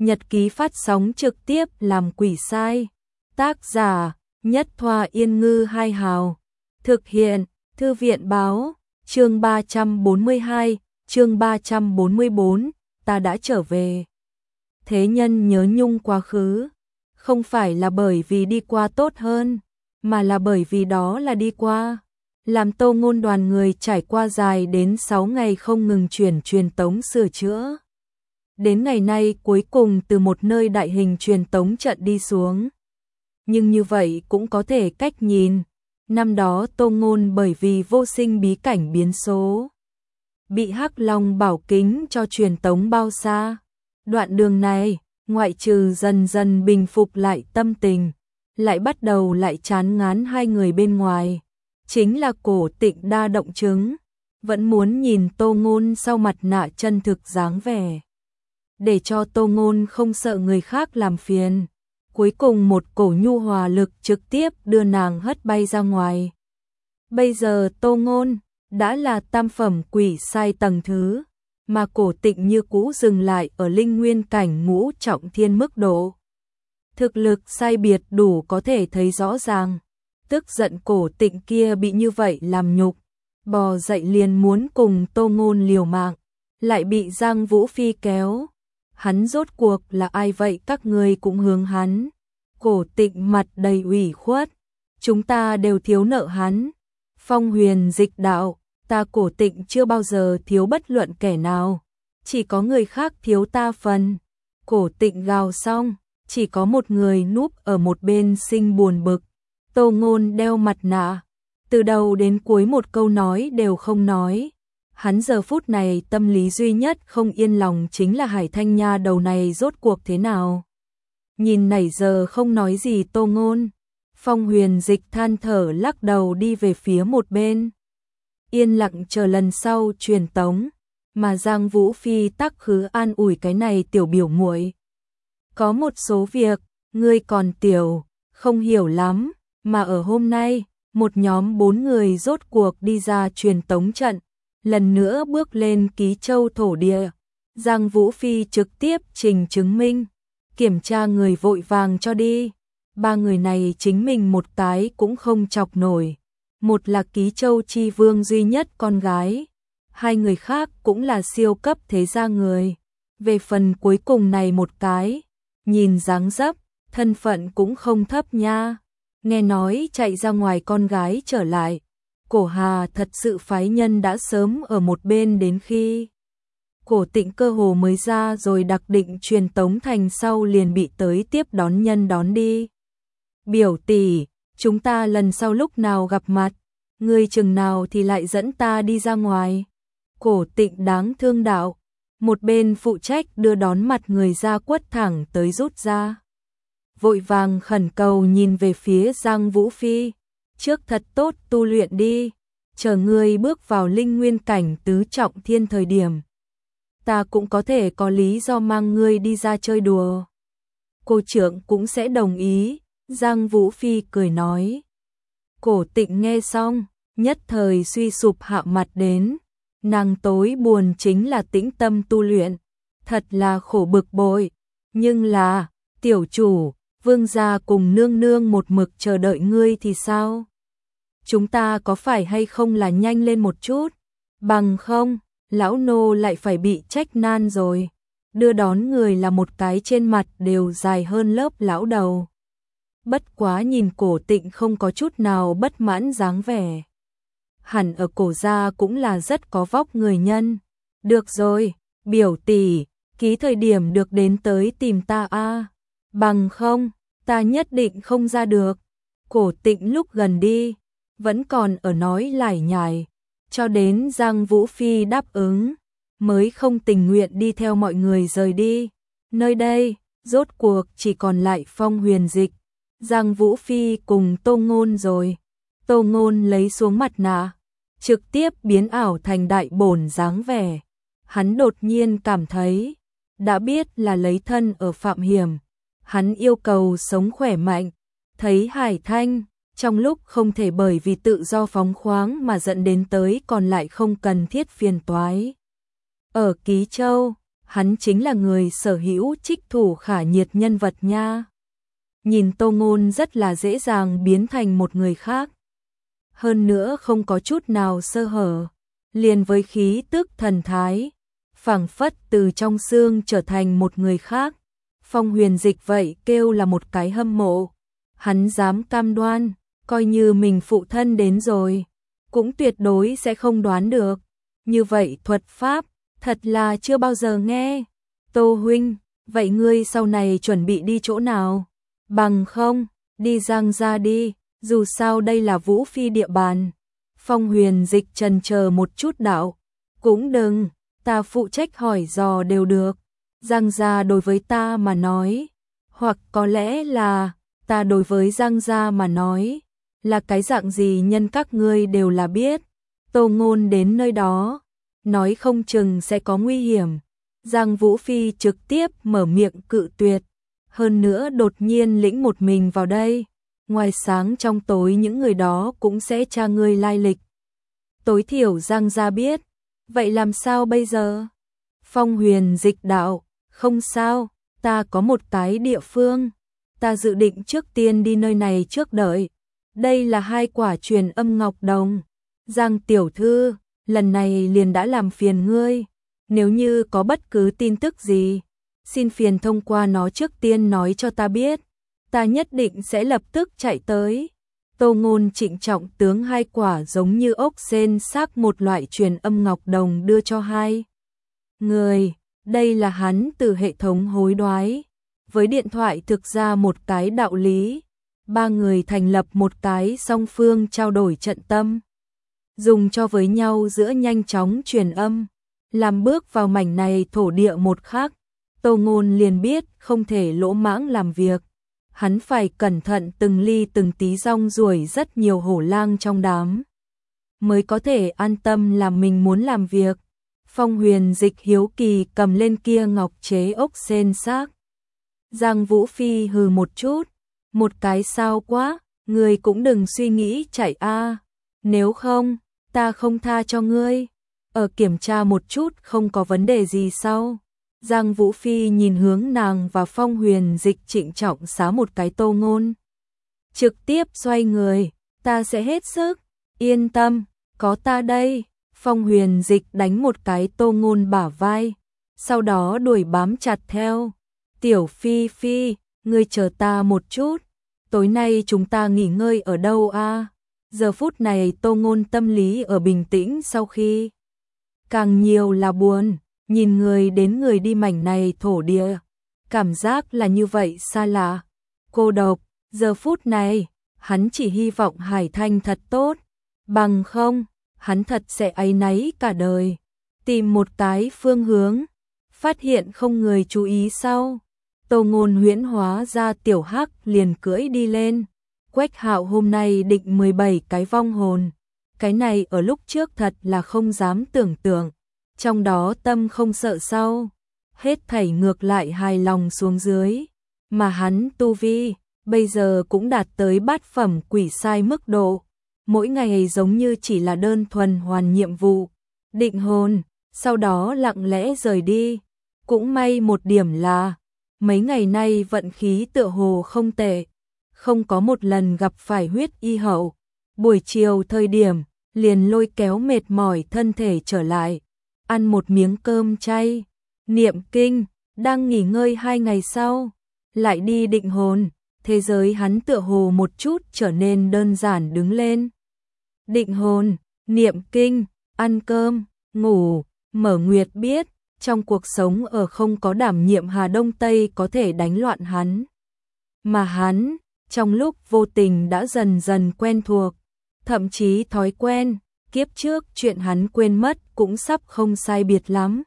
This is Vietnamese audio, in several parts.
Nhật ký phát sóng trực tiếp làm quỷ sai. Tác giả: Nhất Thoa Yên Ngư Hai Hào. Thực hiện: Thư viện báo. Chương 342, chương 344, ta đã trở về. Thế nhân nhớ nhung quá khứ, không phải là bởi vì đi qua tốt hơn, mà là bởi vì đó là đi qua. Làm Tô Ngôn đoàn người trải qua dài đến 6 ngày không ngừng truyền tống sửa chữa. Đến ngày nay cuối cùng từ một nơi đại hình truyền tống trận đi xuống. Nhưng như vậy cũng có thể cách nhìn, năm đó Tô Ngôn bởi vì vô sinh bí cảnh biến số, bị Hắc Long bảo kính cho truyền tống bao xa. Đoạn đường này, ngoại trừ dần dần bình phục lại tâm tình, lại bắt đầu lại chán ngán hai người bên ngoài. Chính là Cổ Tịnh đa động chứng, vẫn muốn nhìn Tô Ngôn sau mặt nạ chân thực dáng vẻ. Để cho Tô Ngôn không sợ người khác làm phiền. Cuối cùng một cổ nhu hòa lực trực tiếp đưa nàng hất bay ra ngoài. Bây giờ Tô Ngôn đã là tam phẩm quỷ sai tầng thứ, mà Cổ Tịnh như cũ dừng lại ở linh nguyên cảnh ngũ trọng thiên mức độ. Thực lực sai biệt đủ có thể thấy rõ ràng. Tức giận Cổ Tịnh kia bị như vậy làm nhục, bò dậy liền muốn cùng Tô Ngôn liều mạng, lại bị Giang Vũ Phi kéo. Hắn rốt cuộc là ai vậy, các ngươi cũng hướng hắn. Cổ Tịnh mặt đầy ủy khuất, chúng ta đều thiếu nợ hắn. Phong Huyền dịch đạo, ta Cổ Tịnh chưa bao giờ thiếu bất luận kẻ nào, chỉ có người khác thiếu ta phần. Cổ Tịnh gào xong, chỉ có một người núp ở một bên sinh buồn bực. Tô Ngôn đeo mặt nạ, từ đầu đến cuối một câu nói đều không nói. Hắn giờ phút này tâm lý duy nhất không yên lòng chính là Hải Thanh nha đầu này rốt cuộc thế nào. Nhìn nãy giờ không nói gì Tô Ngôn, Phong Huyền dịch than thở lắc đầu đi về phía một bên. Yên lặng chờ lần sau truyền tống, mà Giang Vũ Phi tắc khứ an ủi cái này tiểu biểu muội. Có một số việc, ngươi còn tiểu, không hiểu lắm, mà ở hôm nay, một nhóm 4 người rốt cuộc đi ra truyền tống trận. Lần nữa bước lên Ký Châu thổ địa, Giang Vũ Phi trực tiếp trình chứng minh, kiểm tra người vội vàng cho đi. 3 người này chính mình một cái cũng không chọc nổi. Một là Ký Châu chi vương duy nhất con gái, 2 người khác cũng là siêu cấp thế gia người. Về phần cuối cùng này một cái, nhìn dáng dấp, thân phận cũng không thấp nha. Nghe nói chạy ra ngoài con gái trở lại. Cổ Hà thật sự phái nhân đã sớm ở một bên, đến khi Cổ Tịnh cơ hồ mới ra rồi đặc định truyền tống thành sau liền bị tới tiếp đón nhân đón đi. Biểu tỷ, chúng ta lần sau lúc nào gặp mặt, ngươi chừng nào thì lại dẫn ta đi ra ngoài. Cổ Tịnh đáng thương đạo, một bên phụ trách đưa đón mặt người ra quất thẳng tới rút ra. Vội vàng khẩn cầu nhìn về phía Giang Vũ Phi. Trước thật tốt tu luyện đi, chờ ngươi bước vào linh nguyên cảnh tứ trọng thiên thời điểm, ta cũng có thể có lý do mang ngươi đi ra chơi đùa. Cô trưởng cũng sẽ đồng ý, Giang Vũ Phi cười nói. Cổ Tịnh nghe xong, nhất thời suy sụp hạ mặt đến, nàng tối buồn chính là tĩnh tâm tu luyện, thật là khổ bực bội, nhưng là, tiểu chủ, vương gia cùng nương nương một mực chờ đợi ngươi thì sao? Chúng ta có phải hay không là nhanh lên một chút, bằng không, lão nô lại phải bị trách nan rồi. Đưa đón người là một cái trên mặt đều dài hơn lớp lão đầu. Bất quá nhìn Cổ Tịnh không có chút nào bất mãn dáng vẻ. Hẳn ở Cổ gia cũng là rất có vóc người nhân. Được rồi, biểu tỷ, ký thời điểm được đến tới tìm ta a. Bằng không, ta nhất định không ra được. Cổ Tịnh lúc gần đi, vẫn còn ở nói lải nhải, cho đến Giang Vũ Phi đáp ứng, mới không tình nguyện đi theo mọi người rời đi. Nơi đây, rốt cuộc chỉ còn lại Phong Huyền dịch, Giang Vũ Phi cùng Tô Ngôn rồi. Tô Ngôn lấy xuống mặt nạ, trực tiếp biến ảo thành đại bổn dáng vẻ. Hắn đột nhiên cảm thấy, đã biết là lấy thân ở phạm hiểm, hắn yêu cầu sống khỏe mạnh. Thấy Hải Thanh, trong lúc không thể bởi vì tự do phóng khoáng mà dẫn đến tới còn lại không cần thiết phiền toái. Ở Ký Châu, hắn chính là người sở hữu trích thủ khả nhiệt nhân vật nha. Nhìn Tô Ngôn rất là dễ dàng biến thành một người khác. Hơn nữa không có chút nào sơ hở, liền với khí tức thần thái, phảng phất từ trong xương trở thành một người khác. Phong Huyền Dịch vậy kêu là một cái hâm mộ. Hắn dám cam đoan, coi như mình phụ thân đến rồi, cũng tuyệt đối sẽ không đoán được. Như vậy thuật pháp, thật là chưa bao giờ nghe. Tô huynh, vậy ngươi sau này chuẩn bị đi chỗ nào? Bằng không, đi Giang gia đi, dù sao đây là Vũ Phi địa bàn. Phong Huyền Dịch chần chờ một chút đạo, cũng đừng, ta phụ trách hỏi dò đều được. Giang gia đối với ta mà nói, hoặc có lẽ là ta đối với Giang gia mà nói, là cái dạng gì nhân các ngươi đều là biết. Tô Ngôn đến nơi đó, nói không chừng sẽ có nguy hiểm. Giang Vũ Phi trực tiếp mở miệng cự tuyệt, hơn nữa đột nhiên lĩnh một mình vào đây, ngoài sáng trong tối những người đó cũng sẽ tra ngươi lai lịch. Tối thiểu Giang gia biết, vậy làm sao bây giờ? Phong Huyền Dịch đạo, không sao, ta có một cái địa phương, ta dự định trước tiên đi nơi này trước đợi. Đây là 2 quả truyền âm ngọc đồng. Giang tiểu thư, lần này liền đã làm phiền ngươi, nếu như có bất cứ tin tức gì, xin phiền thông qua nó trước tiên nói cho ta biết, ta nhất định sẽ lập tức chạy tới. Tô Ngôn trịnh trọng tướng 2 quả giống như ốc sên xác một loại truyền âm ngọc đồng đưa cho 2 người. Đây là hắn từ hệ thống hối đoái, với điện thoại thực ra một cái đạo lý. 3 người thành lập một cái song phương trao đổi trận tâm, dùng cho với nhau giữa nhanh chóng truyền âm, làm bước vào mảnh này thổ địa một khắc. Tô Ngôn liền biết không thể lỗ mãng làm việc, hắn phải cẩn thận từng ly từng tí rong ruổi rất nhiều hổ lang trong đám, mới có thể an tâm làm mình muốn làm việc. Phong Huyền Dịch hiếu kỳ cầm lên kia ngọc chế ốc sên xác. Giang Vũ Phi hừ một chút, một cái sao quá, ngươi cũng đừng suy nghĩ chạy a, nếu không, ta không tha cho ngươi. Ở kiểm tra một chút không có vấn đề gì sau. Giang Vũ Phi nhìn hướng nàng và Phong Huyền Dịch trịnh trọng xá một cái. Tô Ngôn trực tiếp xoay người, ta sẽ hết sức, yên tâm, có ta đây. Phong Huyền Dịch đánh một cái Tô Ngôn bả vai, sau đó đuổi bám chặt theo. Tiểu Phi Phi, ngươi chờ ta một chút, tối nay chúng ta nghỉ ngơi ở đâu a? Giờ phút này Tô Ngôn tâm lý ở bình tĩnh sau khi càng nhiều là buồn, nhìn người đến người đi mảnh này thổ địa, cảm giác là như vậy xa lạ, cô độc. Giờ phút này, hắn chỉ hy vọng Hải Thanh thật tốt, bằng không, hắn thật sẽ áy náy cả đời. Tìm một cái phương hướng, phát hiện không người chú ý sau, Tô Ngôn huyễn hóa ra tiểu hắc liền cưỡi đi lên. Quách Hạo hôm nay định 17 cái vong hồn, cái này ở lúc trước thật là không dám tưởng tượng, trong đó tâm không sợ sau, hết thảy ngược lại hài lòng xuống dưới, mà hắn tu vi bây giờ cũng đạt tới bát phẩm quỷ sai mức độ, mỗi ngày giống như chỉ là đơn thuần hoàn nhiệm vụ, định hồn, sau đó lặng lẽ rời đi. Cũng may một điểm là, mấy ngày nay vận khí tựa hồ không tệ, không có một lần gặp phải huyết y hậu. Buổi chiều thời điểm, liền lôi kéo mệt mỏi thân thể trở lại, ăn một miếng cơm chay, niệm kinh, đang nghỉ ngơi 2 ngày sau, lại đi định hồn. Thế giới hắn tựa hồ một chút trở nên đơn giản đứng lên. Định hồn, niệm kinh, ăn cơm, ngủ, Mở Nguyệt biết, trong cuộc sống ở không có đảm nhiệm Hà Đông Tây có thể đánh loạn hắn. Mà hắn, trong lúc vô tình đã dần dần quen thuộc, thậm chí thói quen, kiếp trước chuyện hắn quên mất cũng sắp không sai biệt lắm.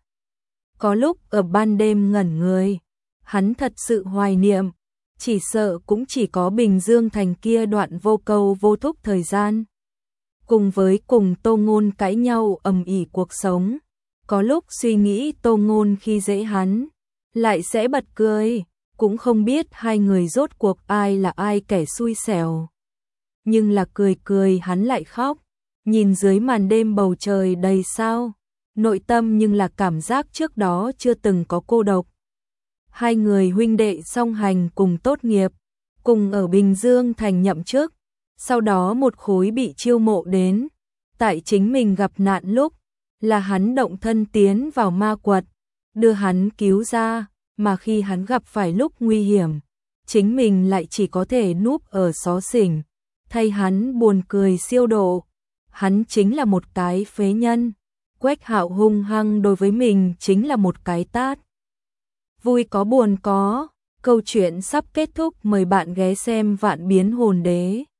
Có lúc ở ban đêm ngẩn người, hắn thật sự hoài niệm, chỉ sợ cũng chỉ có Bình Dương Thành kia đoạn vô câu vô thúc thời gian. Cùng với cùng Tô Ngôn cãi nhau ầm ĩ cuộc sống, có lúc suy nghĩ Tô Ngôn khi dễ hắn, lại sẽ bật cười, cũng không biết hai người rốt cuộc ai là ai kẻ xui xẻo. Nhưng là cười cười hắn lại khóc, nhìn dưới màn đêm bầu trời đầy sao, nội tâm nhưng là cảm giác trước đó chưa từng có cô độc. Hai người huynh đệ song hành cùng tốt nghiệp, cùng ở Bình Dương thành nhậm chức, sau đó một khối bị chiêu mộ đến, tại chính mình gặp nạn lúc, là hắn động thân tiến vào ma quật, đưa hắn cứu ra, mà khi hắn gặp phải lúc nguy hiểm, chính mình lại chỉ có thể núp ở xó xỉnh, thay hắn buồn cười siêu độ. Hắn chính là một cái phế nhân. Quách Hạo hung hăng đối với mình chính là một cái tát. Vui có buồn có, câu chuyện sắp kết thúc, mời bạn ghé xem Vạn Biến Hồn Đế.